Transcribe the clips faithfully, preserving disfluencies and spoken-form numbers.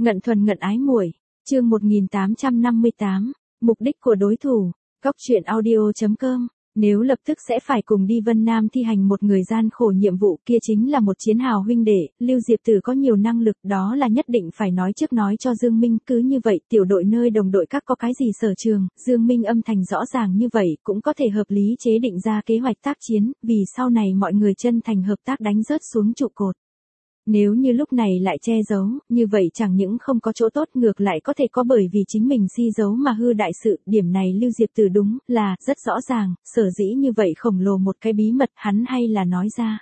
Ngận thuần ngận ái muội, chương một nghìn tám trăm năm mươi tám, mục đích của đối thủ, góc truyện audio chấm com. Nếu lập tức sẽ phải cùng đi Vân Nam thi hành một người gian khổ nhiệm vụ kia chính là một chiến hào huynh đệ, Lưu Diệp Tử có nhiều năng lực đó là nhất định phải nói trước nói cho Dương Minh, cứ như vậy tiểu đội nơi đồng đội các có cái gì sở trường, Dương Minh âm thanh rõ ràng như vậy cũng có thể hợp lý chế định ra kế hoạch tác chiến, vì sau này mọi người chân thành hợp tác đánh rớt xuống trụ cột. Nếu như lúc này lại che giấu, như vậy chẳng những không có chỗ tốt ngược lại có thể có bởi vì chính mình si giấu mà hư đại sự, điểm này Lưu Diệp Tử đúng là rất rõ ràng, sở dĩ như vậy khổng lồ một cái bí mật hắn hay là nói ra.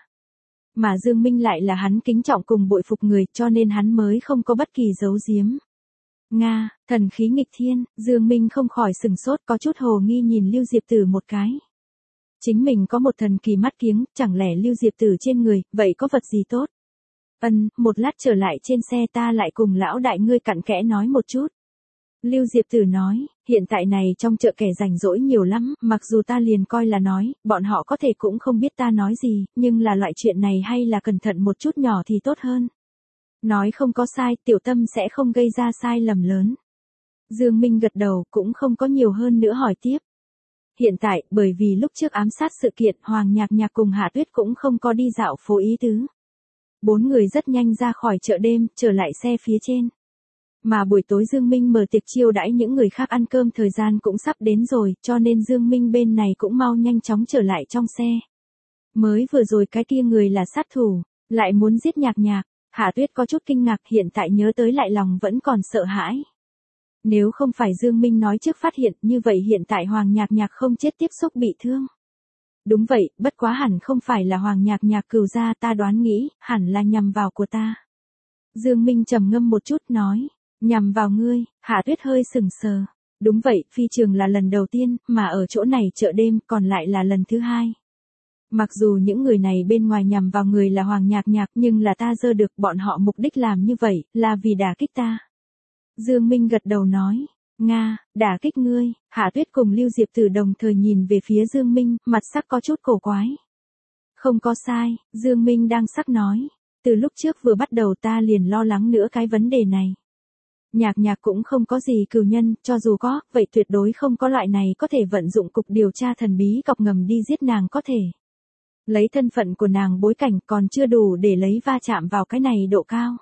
Mà Dương Minh lại là hắn kính trọng cùng bội phục người cho nên hắn mới không có bất kỳ giấu giếm. Nga, thần khí nghịch thiên, Dương Minh không khỏi sừng sốt có chút hồ nghi nhìn Lưu Diệp Tử một cái. Chính mình có một thần kỳ mắt kiếng, chẳng lẽ Lưu Diệp Tử trên người, vậy có vật gì tốt? Ân, một lát trở lại trên xe ta lại cùng lão đại ngươi cặn kẽ nói một chút. Lưu Diệp Tử nói, hiện tại này trong chợ kẻ rảnh rỗi nhiều lắm, mặc dù ta liền coi là nói, bọn họ có thể cũng không biết ta nói gì, nhưng là loại chuyện này hay là cẩn thận một chút nhỏ thì tốt hơn. Nói không có sai, tiểu tâm sẽ không gây ra sai lầm lớn. Dương Minh gật đầu, cũng không có nhiều hơn nữa hỏi tiếp. Hiện tại, bởi vì lúc trước ám sát sự kiện, Hoàng Nhạc Nhạc cùng Hạ Tuyết cũng không có đi dạo phố ý tứ. Bốn người rất nhanh ra khỏi chợ đêm, trở lại xe phía trên. Mà buổi tối Dương Minh mở tiệc chiêu đãi những người khác ăn cơm thời gian cũng sắp đến rồi, cho nên Dương Minh bên này cũng mau nhanh chóng trở lại trong xe. Mới vừa rồi cái kia người là sát thủ, lại muốn giết Nhạc Nhạc, Hạ Tuyết có chút kinh ngạc hiện tại nhớ tới lại lòng vẫn còn sợ hãi. Nếu không phải Dương Minh nói trước phát hiện như vậy hiện tại Hoàng Nhạc Nhạc không chết tiếp xúc bị thương. Đúng vậy, bất quá hẳn không phải là Hoàng Nhạc Nhạc cừu gia ta đoán nghĩ, hẳn là nhằm vào của ta. Dương Minh trầm ngâm một chút nói, nhằm vào ngươi, Hạ Tuyết hơi sừng sờ. Đúng vậy, phi trường là lần đầu tiên, mà ở chỗ này chợ đêm còn lại là lần thứ hai. Mặc dù những người này bên ngoài nhằm vào người là Hoàng Nhạc Nhạc nhưng là ta dơ được bọn họ mục đích làm như vậy, là vì đả kích ta. Dương Minh gật đầu nói. Nga, đả kích ngươi, Hạ Tuyết cùng Lưu Diệp Tử đồng thời nhìn về phía Dương Minh, mặt sắc có chút cổ quái. Không có sai, Dương Minh đang sắc nói. Từ lúc trước vừa bắt đầu ta liền lo lắng nữa cái vấn đề này. Nhạc Nhạc cũng không có gì cừu nhân, cho dù có, vậy tuyệt đối không có loại này có thể vận dụng cục điều tra thần bí cọc ngầm đi giết nàng có thể. Lấy thân phận của nàng bối cảnh còn chưa đủ để lấy va chạm vào cái này độ cao.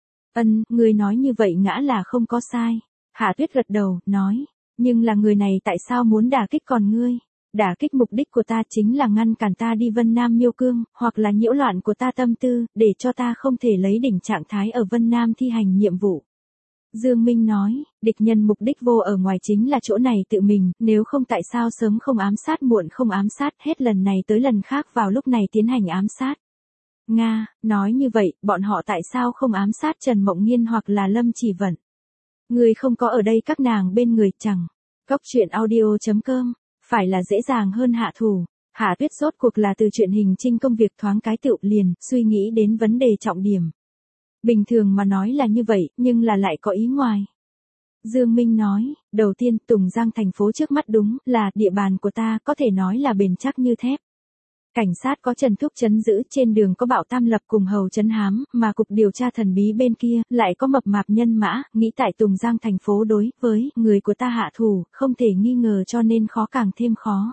Ân, ngươi nói như vậy ngã là không có sai. Hạ Tuyết gật đầu, nói, nhưng là người này tại sao muốn đả kích còn ngươi? Đả kích mục đích của ta chính là ngăn cản ta đi Vân Nam Miêu Cương, hoặc là nhiễu loạn của ta tâm tư, để cho ta không thể lấy đỉnh trạng thái ở Vân Nam thi hành nhiệm vụ. Dương Minh nói, địch nhân mục đích vô ở ngoài chính là chỗ này tự mình, nếu không tại sao sớm không ám sát muộn không ám sát hết lần này tới lần khác vào lúc này tiến hành ám sát. Nga, nói như vậy, bọn họ tại sao không ám sát Trần Mộng Nghiên hoặc là Lâm Chỉ Vận? Người không có ở đây các nàng bên người chẳng. Góc truyện audio chấm com, phải là dễ dàng hơn hạ thủ. Hạ Tuyết rốt cuộc là từ chuyện hình trinh công việc thoáng cái tựu liền, suy nghĩ đến vấn đề trọng điểm. Bình thường mà nói là như vậy, nhưng là lại có ý ngoài. Dương Minh nói, đầu tiên Tùng Giang thành phố trước mắt đúng là địa bàn của ta có thể nói là bền chắc như thép. Cảnh sát có Trần Thúc trấn giữ, trên đường có Bảo Tam Lập cùng Hầu Trấn Hám, mà cục điều tra thần bí bên kia lại có mập mạp nhân mã, nghĩ tại Tùng Giang thành phố đối với người của ta hạ thủ, không thể nghi ngờ cho nên khó càng thêm khó.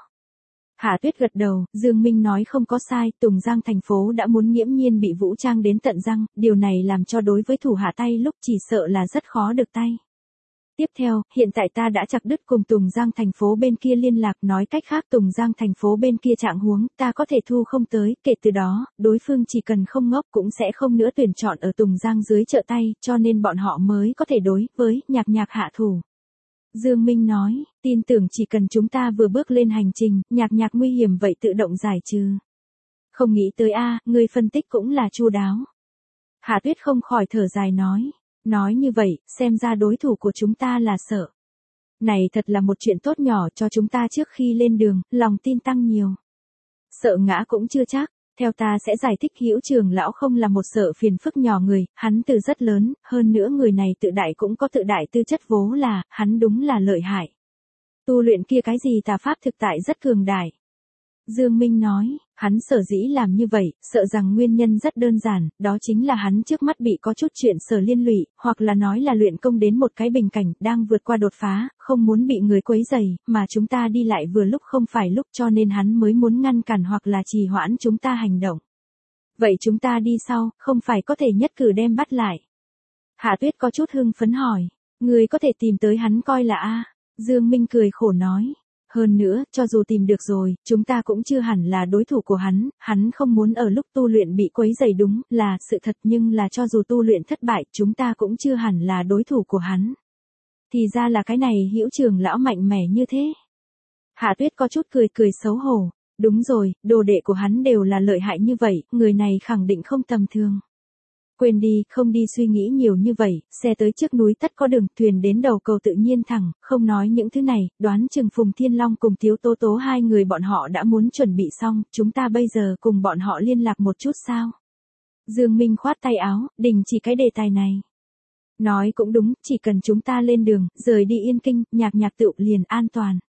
Hạ Tuyết gật đầu, Dương Minh nói không có sai, Tùng Giang thành phố đã muốn nghiễm nhiên bị vũ trang đến tận răng, điều này làm cho đối với thủ hạ tay lúc chỉ sợ là rất khó được tay. Tiếp theo, hiện tại ta đã chặt đứt cùng Tùng Giang thành phố bên kia liên lạc, nói cách khác Tùng Giang thành phố bên kia trạng huống, ta có thể thu không tới, kể từ đó, đối phương chỉ cần không ngốc cũng sẽ không nữa tuyển chọn ở Tùng Giang dưới trợ tay, cho nên bọn họ mới có thể đối với Nhạc Nhạc hạ thủ. Dương Minh nói, tin tưởng chỉ cần chúng ta vừa bước lên hành trình, Nhạc Nhạc nguy hiểm vậy tự động giải trừ. Không nghĩ tới a, người phân tích cũng là chu đáo. Hạ Tuyết không khỏi thở dài nói. Nói như vậy, xem ra đối thủ của chúng ta là sợ. Này thật là một chuyện tốt nhỏ cho chúng ta trước khi lên đường, lòng tin tăng nhiều. Sợ ngã cũng chưa chắc, theo ta sẽ giải thích Hữu Trường lão không là một sợ phiền phức nhỏ người, hắn từ rất lớn, hơn nữa người này tự đại cũng có tự đại tư chất vố là, hắn đúng là lợi hại. Tu luyện kia cái gì tà pháp thực tại rất cường đại. Dương Minh nói, hắn sở dĩ làm như vậy, sợ rằng nguyên nhân rất đơn giản, đó chính là hắn trước mắt bị có chút chuyện sở liên lụy, hoặc là nói là luyện công đến một cái bình cảnh, đang vượt qua đột phá, không muốn bị người quấy rầy, mà chúng ta đi lại vừa lúc không phải lúc cho nên hắn mới muốn ngăn cản hoặc là trì hoãn chúng ta hành động. Vậy chúng ta đi sau, không phải có thể nhất cử đem bắt lại. Hạ Tuyết có chút hưng phấn hỏi, người có thể tìm tới hắn coi là a? Dương Minh cười khổ nói. Hơn nữa, cho dù tìm được rồi, chúng ta cũng chưa hẳn là đối thủ của hắn, hắn không muốn ở lúc tu luyện bị quấy rầy đúng là sự thật nhưng là cho dù tu luyện thất bại, chúng ta cũng chưa hẳn là đối thủ của hắn. Thì ra là cái này Hữu trưởng lão mạnh mẽ như thế. Hạ Tuyết có chút cười cười xấu hổ, đúng rồi, đồ đệ của hắn đều là lợi hại như vậy, người này khẳng định không tầm thường. Quên đi, không đi suy nghĩ nhiều như vậy, xe tới trước núi tất có đường, thuyền đến đầu cầu tự nhiên thẳng, không nói những thứ này, đoán chừng Phùng Thiên Long cùng Tiếu Tố Tố hai người bọn họ đã muốn chuẩn bị xong, chúng ta bây giờ cùng bọn họ liên lạc một chút sao? Dương Minh khoát tay áo, đình chỉ cái đề tài này. Nói cũng đúng, chỉ cần chúng ta lên đường, rời đi Yên Kinh, nhạc nhạc tựu liền an toàn.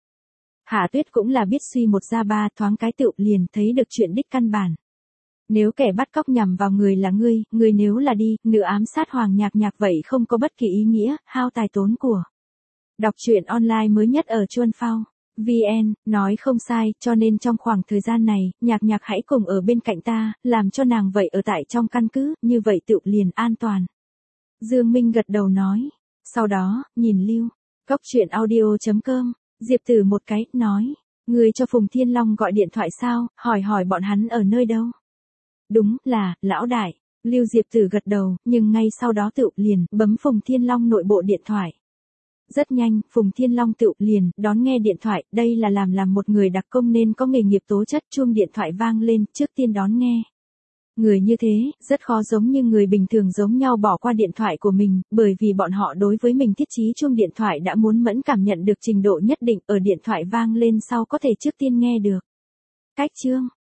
Hạ Tuyết cũng là biết suy một ra ba, thoáng cái tựu liền thấy được chuyện đích căn bản. Nếu kẻ bắt cóc nhằm vào người là ngươi, ngươi nếu là đi, nữ ám sát Hoàng Nhạc Nhạc vậy không có bất kỳ ý nghĩa, hao tài tốn của. Đọc truyện online mới nhất ở Chuan Phao. vê en, nói không sai, cho nên trong khoảng thời gian này, Nhạc Nhạc hãy cùng ở bên cạnh ta, làm cho nàng vậy ở tại trong căn cứ, như vậy tựu liền an toàn. Dương Minh gật đầu nói. Sau đó, nhìn lưu, góc truyện audio chấm com, Diệp Tử một cái, nói. Ngươi cho Phùng Thiên Long gọi điện thoại sao, hỏi hỏi bọn hắn ở nơi đâu. Đúng là, lão đại. Lưu Diệp Tử gật đầu, nhưng ngay sau đó tự liền bấm Phùng Thiên Long nội bộ điện thoại. Rất nhanh, Phùng Thiên Long tự liền đón nghe điện thoại, đây là làm làm một người đặc công nên có nghề nghiệp tố chất, chuông điện thoại vang lên, trước tiên đón nghe. Người như thế, rất khó giống như người bình thường giống nhau bỏ qua điện thoại của mình, bởi vì bọn họ đối với mình thiết trí chuông điện thoại đã muốn mẫn cảm nhận được trình độ nhất định, ở điện thoại vang lên sau có thể trước tiên nghe được. Cách chương